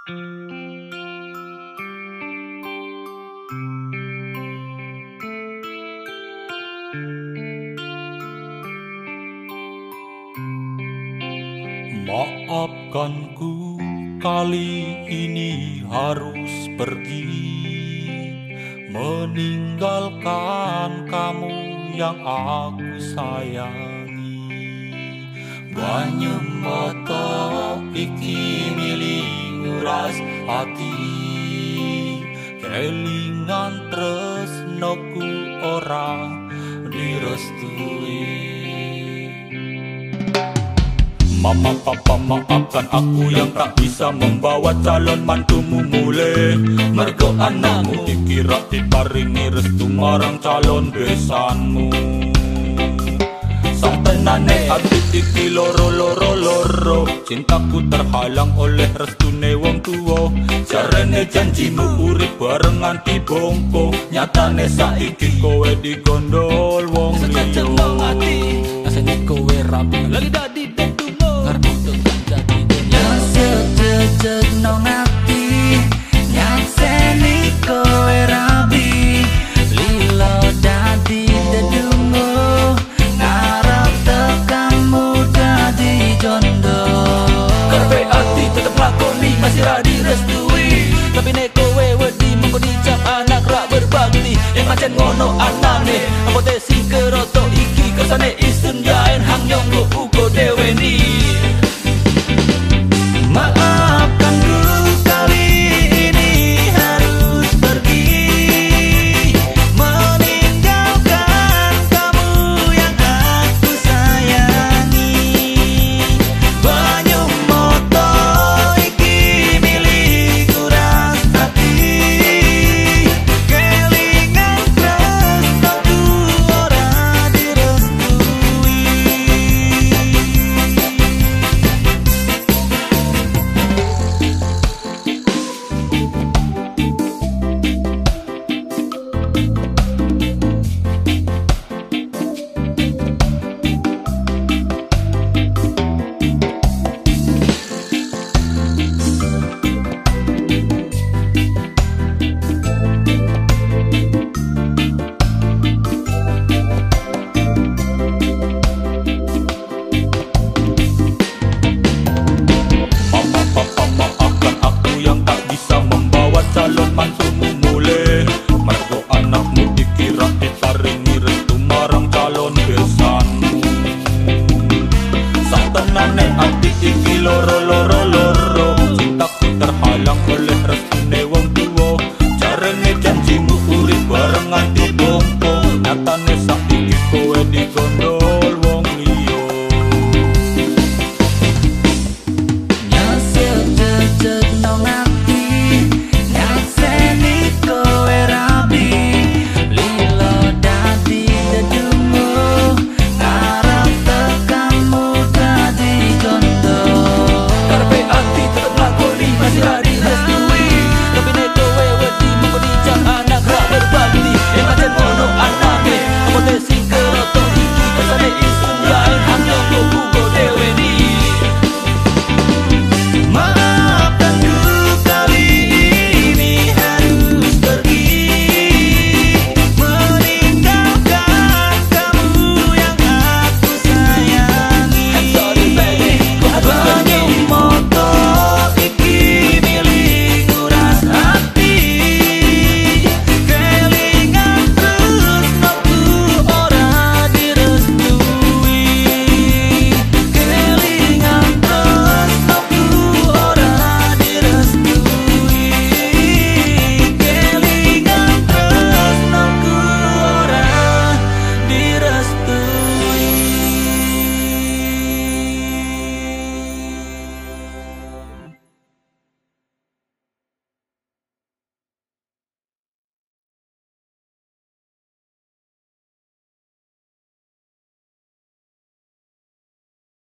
Maafkanku, kali ini harus pergi, meninggalkan kamu yang aku sayangi. Banyu mata iki milik nguras hati, kelingan tresnoku ora direstui. Mama papa maafkan aku yang tak bisa membawa calon mantumu mulai. Mergo anakmu dikira diparingi restu marang calon besanmu. Sampenane hati iki loro, cintaku terhalang oleh restune wong tuwa. Jarene janjimu urip bareng nganti bongko, nyatane saiki kowe digondol wong liya. Secemong ati rasane kowe rapi lagi dadi Jejeg nong ati nyakseni kowe rabi, lilo dadi dedungo ngarep tekanmu dadi jondo. Karpe ati tetep lakoni masih radi restui, tapi nek kowe wedi mengko dicap anak rak berbakti. Yang pancen ngono anane apote sing keroto iki kersane isun yaen hang nyonggo ugo deweni.